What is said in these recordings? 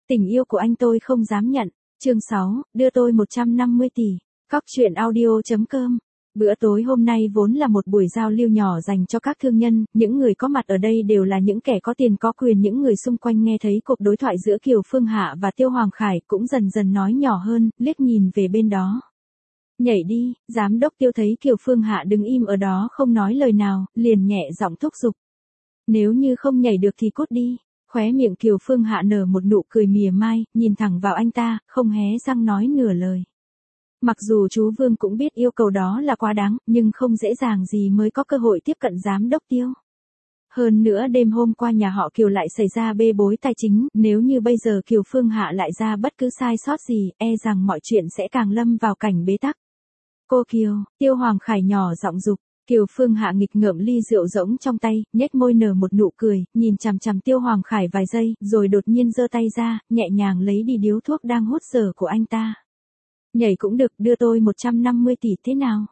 Tình yêu của anh tôi không dám nhận. Chương 6, đưa tôi 150 tỷ. Cóc truyện audio.com. Bữa tối hôm nay vốn là một buổi giao lưu nhỏ dành cho các thương nhân, những người có mặt ở đây đều là những kẻ có tiền có quyền. Những người xung quanh nghe thấy cuộc đối thoại giữa Kiều Phương Hạ và Tiêu Hoàng Khải cũng dần dần nói nhỏ hơn, liếc nhìn về bên đó. Nhảy đi, giám đốc Tiêu thấy Kiều Phương Hạ đứng im ở đó không nói lời nào, liền nhẹ giọng thúc giục. Nếu như không nhảy được thì cút đi. Khóe miệng Kiều Phương Hạ nở một nụ cười mỉa mai, nhìn thẳng vào anh ta, không hé răng nói nửa lời. Mặc dù chú Vương cũng biết yêu cầu đó là quá đáng, nhưng không dễ dàng gì mới có cơ hội tiếp cận giám đốc Tiêu. Hơn nữa đêm hôm qua nhà họ Kiều lại xảy ra bê bối tài chính, nếu như bây giờ Kiều Phương Hạ lại ra bất cứ sai sót gì, e rằng mọi chuyện sẽ càng lâm vào cảnh bế tắc. Cô Kiều, Tiêu Hoàng Khải nhỏ giọng dục. Kiều Phương Hạ nghịch ngợm ly rượu rỗng trong tay, nhếch môi nở một nụ cười, nhìn chằm chằm Tiêu Hoàng Khải vài giây, rồi đột nhiên giơ tay ra, nhẹ nhàng lấy đi điếu thuốc đang hút dở của anh ta. Nhảy cũng được, đưa tôi 150 tỷ thế nào?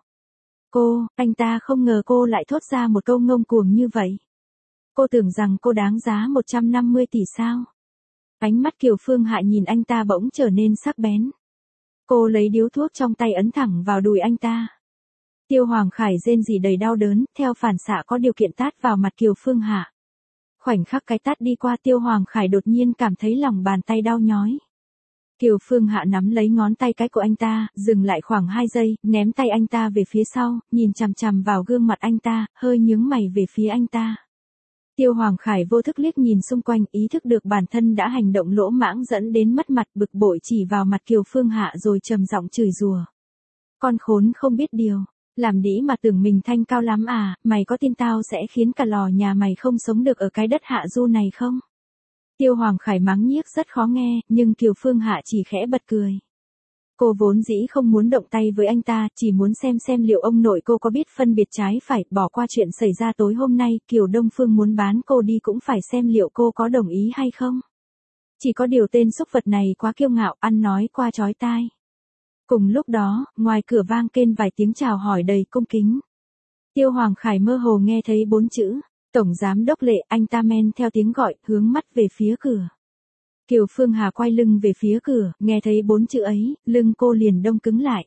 Anh ta không ngờ cô lại thốt ra một câu ngông cuồng như vậy. Cô tưởng rằng cô đáng giá 150 tỷ sao? Ánh mắt Kiều Phương Hạ nhìn anh ta bỗng trở nên sắc bén. Cô lấy điếu thuốc trong tay ấn thẳng vào đùi anh ta. Tiêu Hoàng Khải rên rỉ đầy đau đớn, theo phản xạ có điều kiện tát vào mặt Kiều Phương Hạ. Khoảnh khắc cái tát đi qua, Tiêu Hoàng Khải đột nhiên cảm thấy lòng bàn tay đau nhói. Kiều Phương Hạ nắm lấy ngón tay cái của anh ta, dừng lại khoảng 2 giây, ném tay anh ta về phía sau, nhìn chằm chằm vào gương mặt anh ta, hơi nhướng mày về phía anh ta. Tiêu Hoàng Khải vô thức liếc nhìn xung quanh, ý thức được bản thân đã hành động lỗ mãng dẫn đến mất mặt, bực bội chỉ vào mặt Kiều Phương Hạ rồi trầm giọng chửi rủa. Con khốn không biết điều. Làm đĩ mà tưởng mình thanh cao lắm à, mày có tin tao sẽ khiến cả lò nhà mày không sống được ở cái đất hạ du này không? Tiêu Hoàng Khải mắng nhiếc rất khó nghe, nhưng Kiều Phương Hạ chỉ khẽ bật cười. Cô vốn dĩ không muốn động tay với anh ta, chỉ muốn xem liệu ông nội cô có biết phân biệt trái phải, bỏ qua chuyện xảy ra tối hôm nay, Kiều Đông Phương muốn bán cô đi cũng phải xem liệu cô có đồng ý hay không. Chỉ có điều tên xúc vật này quá kiêu ngạo, ăn nói qua chói tai. Cùng lúc đó, ngoài cửa vang kên vài tiếng chào hỏi đầy cung kính. Tiêu Hoàng Khải mơ hồ nghe thấy 4 chữ, Tổng Giám Đốc Lệ, anh ta men theo tiếng gọi, hướng mắt về phía cửa. Kiều Phương Hà quay lưng về phía cửa, nghe thấy 4 chữ ấy, lưng cô liền đông cứng lại.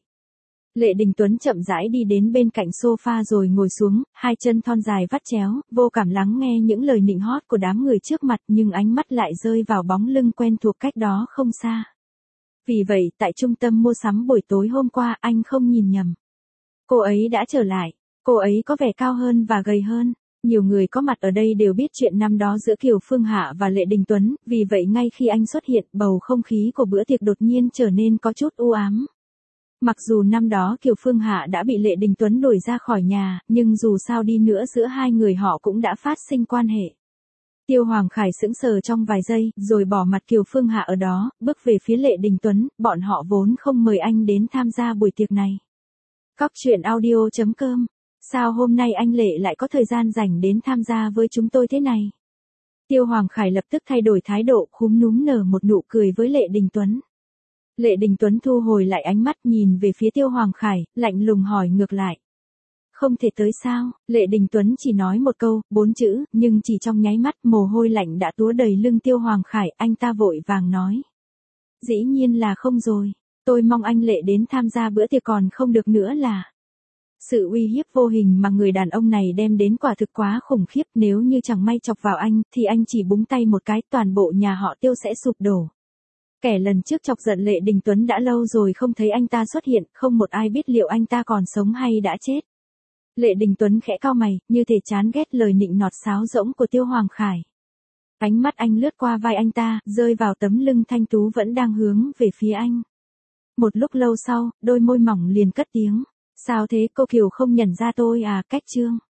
Lệ Đình Tuấn chậm rãi đi đến bên cạnh sofa rồi ngồi xuống, hai chân thon dài vắt chéo, vô cảm lắng nghe những lời nịnh hót của đám người trước mặt, nhưng ánh mắt lại rơi vào bóng lưng quen thuộc cách đó không xa. Vì vậy, tại trung tâm mua sắm buổi tối hôm qua, anh không nhìn nhầm. Cô ấy đã trở lại. Cô ấy có vẻ cao hơn và gầy hơn. Nhiều người có mặt ở đây đều biết chuyện năm đó giữa Kiều Phương Hạ và Lệ Đình Tuấn, vì vậy ngay khi anh xuất hiện, bầu không khí của bữa tiệc đột nhiên trở nên có chút u ám. Mặc dù năm đó Kiều Phương Hạ đã bị Lệ Đình Tuấn đuổi ra khỏi nhà, nhưng dù sao đi nữa giữa hai người họ cũng đã phát sinh quan hệ. Tiêu Hoàng Khải sững sờ trong vài giây, rồi bỏ mặt Kiều Phương Hạ ở đó, bước về phía Lệ Đình Tuấn, bọn họ vốn không mời anh đến tham gia buổi tiệc này. Cóc truyện audio.com. Sao hôm nay anh Lệ lại có thời gian rảnh đến tham gia với chúng tôi thế này? Tiêu Hoàng Khải lập tức thay đổi thái độ, khúm núm nở một nụ cười với Lệ Đình Tuấn. Lệ Đình Tuấn thu hồi lại ánh mắt nhìn về phía Tiêu Hoàng Khải, lạnh lùng hỏi ngược lại. Không thể tới sao? Lệ Đình Tuấn chỉ nói một câu, 4 chữ, nhưng chỉ trong nháy mắt mồ hôi lạnh đã túa đầy lưng Tiêu Hoàng Khải, anh ta vội vàng nói. Dĩ nhiên là không rồi, tôi mong anh Lệ đến tham gia bữa tiệc còn không được nữa là. Sự uy hiếp vô hình mà người đàn ông này đem đến quả thực quá khủng khiếp, nếu như chẳng may chọc vào anh, thì anh chỉ búng tay một cái, toàn bộ nhà họ Tiêu sẽ sụp đổ. Kẻ lần trước chọc giận Lệ Đình Tuấn đã lâu rồi không thấy anh ta xuất hiện, không một ai biết liệu anh ta còn sống hay đã chết. Lệ Đình Tuấn khẽ cau mày, như thể chán ghét lời nịnh nọt sáo rỗng của Tiêu Hoàng Khải. Ánh mắt anh lướt qua vai anh ta, rơi vào tấm lưng thanh tú vẫn đang hướng về phía anh. Một lúc lâu sau, đôi môi mỏng liền cất tiếng. Sao thế, cô Kiều không nhận ra tôi à? Cách chương.